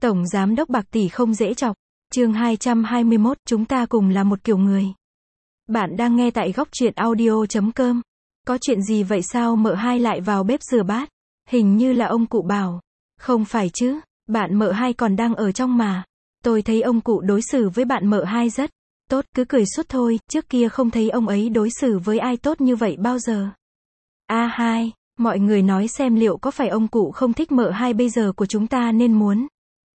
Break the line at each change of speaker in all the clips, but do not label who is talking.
Tổng giám đốc bạc tỷ không dễ chọc. Chương 221, chúng ta cùng là một kiểu người. Bạn đang nghe tại góc truyện audio.com. Có chuyện gì vậy sao mợ hai lại vào bếp rửa bát? Hình như là ông cụ bảo. Không phải chứ, bạn mợ hai còn đang ở trong mà. Tôi thấy ông cụ đối xử với bạn mợ hai rất tốt, cứ cười suốt thôi, trước kia không thấy ông ấy đối xử với ai tốt như vậy bao giờ. A hai, mọi người nói xem liệu có phải ông cụ không thích mợ hai bây giờ của chúng ta nên muốn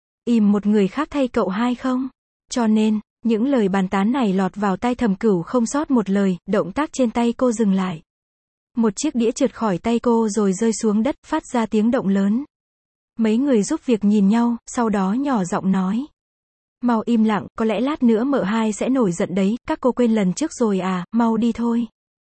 im một người khác thay cậu hai không? Cho nên, những lời bàn tán này lọt vào tai Thẩm Cửu không sót một lời, động tác trên tay cô dừng lại. Một chiếc đĩa trượt khỏi tay cô rồi rơi xuống đất, phát ra tiếng động lớn. Mấy người giúp việc nhìn nhau, sau đó nhỏ giọng nói. Mau im lặng, có lẽ lát nữa mợ hai sẽ nổi giận đấy, các cô quên lần trước rồi à, mau đi thôi.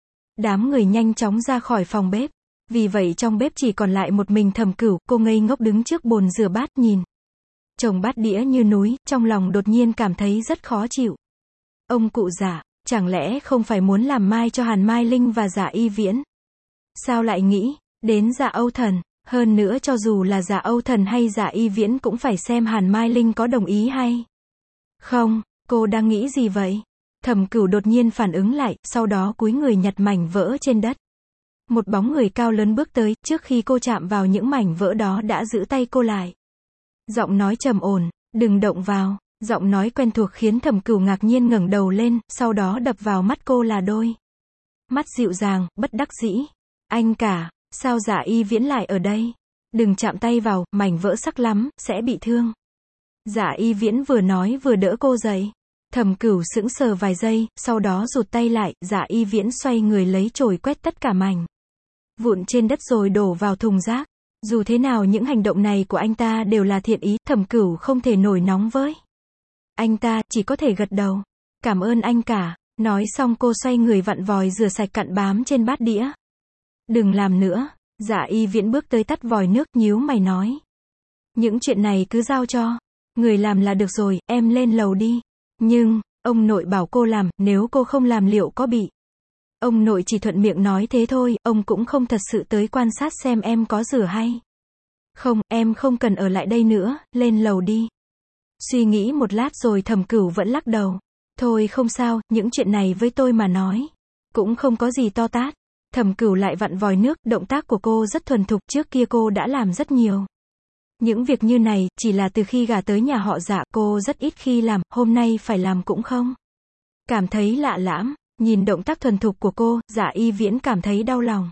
Đám người nhanh chóng ra khỏi phòng bếp. Vì vậy trong bếp chỉ còn lại một mình Thẩm Cửu, cô ngây ngốc đứng trước bồn rửa bát nhìn chồng bát đĩa như núi, trong lòng đột nhiên cảm thấy rất khó chịu. Ông cụ già, chẳng lẽ không phải muốn làm mai cho Hàn Mai Linh và Dạ Y Viễn? Sao lại nghĩ đến Dạ Âu Thần? Hơn nữa cho dù là Dạ Âu Thần hay Dạ Y Viễn cũng phải xem Hàn Mai Linh có đồng ý hay không. Cô đang nghĩ gì vậy? Thẩm Cửu đột nhiên phản ứng lại, sau đó cúi người nhặt mảnh vỡ trên đất. Một bóng người cao lớn bước tới, trước khi cô chạm vào những mảnh vỡ đó đã giữ tay cô lại. Giọng nói trầm ổn, đừng động vào. Giọng nói quen thuộc khiến Thẩm Cửu ngạc nhiên ngẩng đầu lên, sau đó đập vào mắt cô là đôi mắt dịu dàng, bất đắc dĩ. Anh cả, sao Dạ Y Viễn lại ở đây? Đừng chạm tay vào, mảnh vỡ sắc lắm, sẽ bị thương. Dạ Y Viễn vừa nói vừa đỡ cô dậy. Thẩm Cửu sững sờ vài giây, sau đó rụt tay lại, Dạ Y Viễn xoay người lấy chổi quét tất cả mảnh vụn trên đất rồi đổ vào thùng rác. Dù thế nào những hành động này của anh ta đều là thiện ý, Thẩm Cửu không thể nổi nóng với anh ta, chỉ có thể gật đầu. Cảm ơn anh cả. Nói xong cô xoay người vặn vòi rửa sạch cặn bám trên bát đĩa. Đừng làm nữa. Dạ Y Viễn bước tới tắt vòi nước, nhíu mày nói. Những chuyện này cứ giao cho người làm là được rồi, em lên lầu đi. Nhưng, ông nội bảo cô làm, nếu cô không làm liệu có bị. Ông nội chỉ thuận miệng nói thế thôi, ông cũng không thật sự tới quan sát xem em có rửa hay không, em không cần ở lại đây nữa, lên lầu đi. Suy nghĩ một lát rồi Thẩm Cửu vẫn lắc đầu. Thôi không sao, những chuyện này với tôi mà nói cũng không có gì to tát. Thẩm Cửu lại vặn vòi nước, động tác của cô rất thuần thục, trước kia cô đã làm rất nhiều những việc như này, chỉ là từ khi gả tới nhà họ Dạ, cô rất ít khi làm, hôm nay phải làm cũng không cảm thấy lạ lẫm. Nhìn động tác thuần thục của cô, Dạ Y Viễn cảm thấy đau lòng.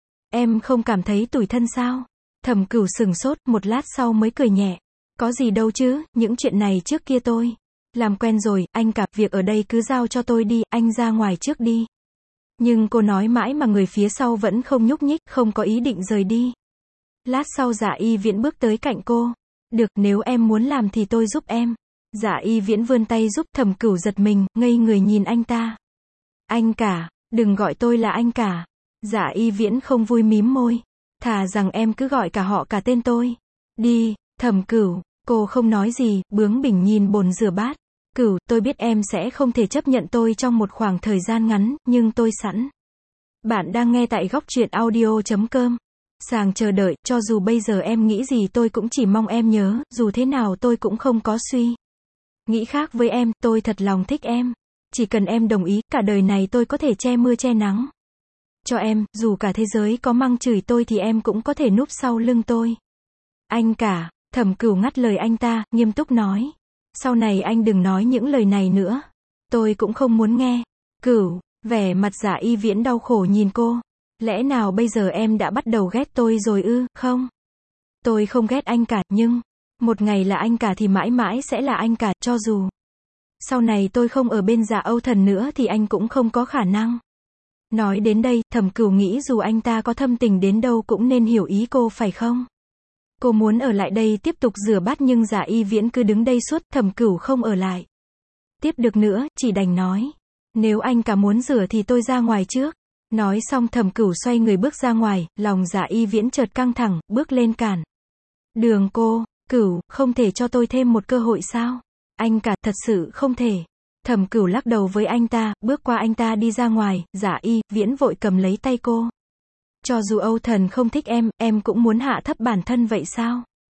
Em không cảm thấy tủi thân sao? Thẩm Cửu sừng sốt, một lát sau mới cười nhẹ. Có gì đâu chứ, những chuyện này trước kia tôi làm quen rồi, anh cả, việc ở đây cứ giao cho tôi đi, anh ra ngoài trước đi. Nhưng cô nói mãi mà người phía sau vẫn không nhúc nhích, không có ý định rời đi. Lát sau Dạ Y Viễn bước tới cạnh cô. Được, nếu em muốn làm thì tôi giúp em. Dạ Y Viễn vươn tay giúp. Thẩm Cửu giật mình, ngây người nhìn anh ta. Anh cả, đừng gọi tôi là anh cả. Dạ Y Viễn không vui mím môi. Thà rằng em cứ gọi cả họ cả tên tôi đi. Thẩm Cửu, cô không nói gì, bướng bỉnh nhìn bồn rửa bát. Cửu, tôi biết em sẽ không thể chấp nhận tôi trong một khoảng thời gian ngắn, nhưng tôi sẵn. Bạn đang nghe tại góc truyện audio.com. Sàng chờ đợi, cho dù bây giờ em nghĩ gì tôi cũng chỉ mong em nhớ, dù thế nào tôi cũng không có suy nghĩ khác với em, tôi thật lòng thích em. Chỉ cần em đồng ý, cả đời này tôi có thể che mưa che nắng cho em, dù cả thế giới có mắng chửi tôi thì em cũng có thể núp sau lưng tôi. Anh cả, Thẩm Cửu ngắt lời anh ta, nghiêm túc nói. Sau này anh đừng nói những lời này nữa. Tôi cũng không muốn nghe. Cửu, vẻ mặt Dạ Y Viễn đau khổ nhìn cô. Lẽ nào bây giờ em đã bắt đầu ghét tôi rồi ư? Không. Tôi không ghét anh cả, nhưng một ngày là anh cả thì mãi mãi sẽ là anh cả, cho dù sau này tôi không ở bên Dạ Âu Thần nữa thì anh cũng không có khả năng. Nói đến đây, Thẩm Cửu nghĩ dù anh ta có thâm tình đến đâu cũng nên hiểu ý cô phải không? Cô muốn ở lại đây tiếp tục rửa bát nhưng Dạ Y Viễn cứ đứng đây suốt, Thẩm Cửu không ở lại tiếp được nữa, chỉ đành nói. Nếu anh cả muốn rửa thì tôi ra ngoài trước. Nói xong Thẩm Cửu xoay người bước ra ngoài, lòng Dạ Y Viễn chợt căng thẳng, bước lên cản đường cô. Cửu, không thể cho tôi thêm một cơ hội sao? Anh cả, thật sự không thể. Thẩm Cửu lắc đầu với anh ta, bước qua anh ta đi ra ngoài. Dạ Y Viễn vội cầm lấy tay cô. Cho dù Âu Thần không thích em cũng muốn hạ thấp bản thân vậy sao?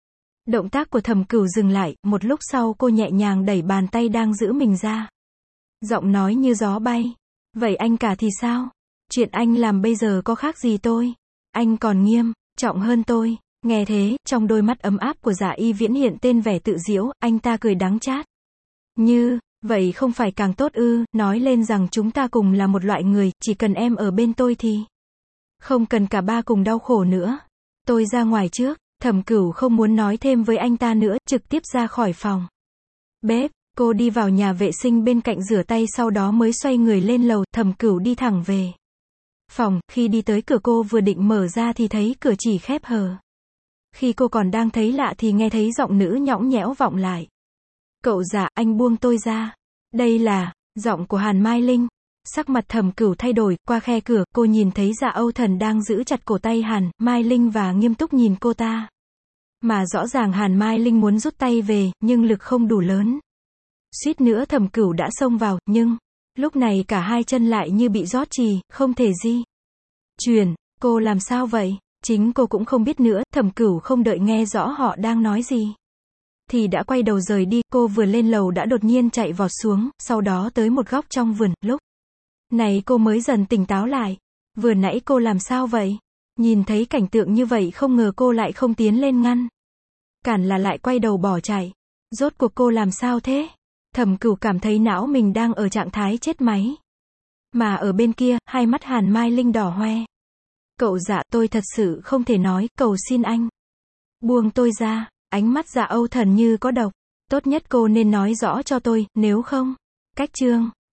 Động tác của Thẩm Cửu dừng lại, một lúc sau cô nhẹ nhàng đẩy bàn tay đang giữ mình ra. Giọng nói như gió bay. Vậy anh cả thì sao? Chuyện anh làm bây giờ có khác gì tôi? Anh còn nghiêm trọng hơn tôi. Nghe thế, trong đôi mắt ấm áp của Dạ Y Viễn hiện tên vẻ tự giễu, anh ta cười đắng chát. Như, vậy không phải càng tốt ư, nói lên rằng chúng ta cùng là một loại người, chỉ cần em ở bên tôi thì không cần cả ba cùng đau khổ nữa. Tôi ra ngoài trước. Thẩm Cửu không muốn nói thêm với anh ta nữa, trực tiếp ra khỏi phòng bếp. Cô đi vào nhà vệ sinh bên cạnh rửa tay sau đó mới xoay người lên lầu. Thẩm Cửu đi thẳng về phòng, khi đi tới cửa cô vừa định mở ra thì thấy cửa chỉ khép hờ. Khi cô còn đang thấy lạ thì nghe thấy giọng nữ nhõng nhẽo vọng lại. Cậu Dạ, anh buông tôi ra. Đây là giọng của Hàn Mai Linh. Sắc mặt Thẩm Cửu thay đổi, qua khe cửa, cô nhìn thấy Dạ Âu Thần đang giữ chặt cổ tay Hàn Mai Linh và nghiêm túc nhìn cô ta. Mà rõ ràng Hàn Mai Linh muốn rút tay về, nhưng lực không đủ lớn. Suýt nữa Thẩm Cửu đã xông vào, nhưng lúc này cả hai chân lại như bị rót chì, không thể di chuyển. Cô làm sao vậy? Chính cô cũng không biết nữa. Thẩm Cửu không đợi nghe rõ họ đang nói gì thì đã quay đầu rời đi. Cô vừa lên lầu đã đột nhiên chạy vọt xuống, sau đó tới một góc trong vườn. Lúc này cô mới dần tỉnh táo lại. Vừa nãy cô làm sao vậy? Nhìn thấy cảnh tượng như vậy không ngờ cô lại không tiến lên ngăn cản là lại quay đầu bỏ chạy. Rốt cuộc cô làm sao thế? Thẩm Cửu cảm thấy não mình đang ở trạng thái chết máy. Mà ở bên kia, hai mắt Hàn Mai Linh đỏ hoe. Cậu Dạ, tôi thật sự không thể nói, cầu xin anh buông tôi ra. Ánh mắt Dạ Âu Thần như có độc. Tốt nhất cô nên nói rõ cho tôi, nếu không. Cách chương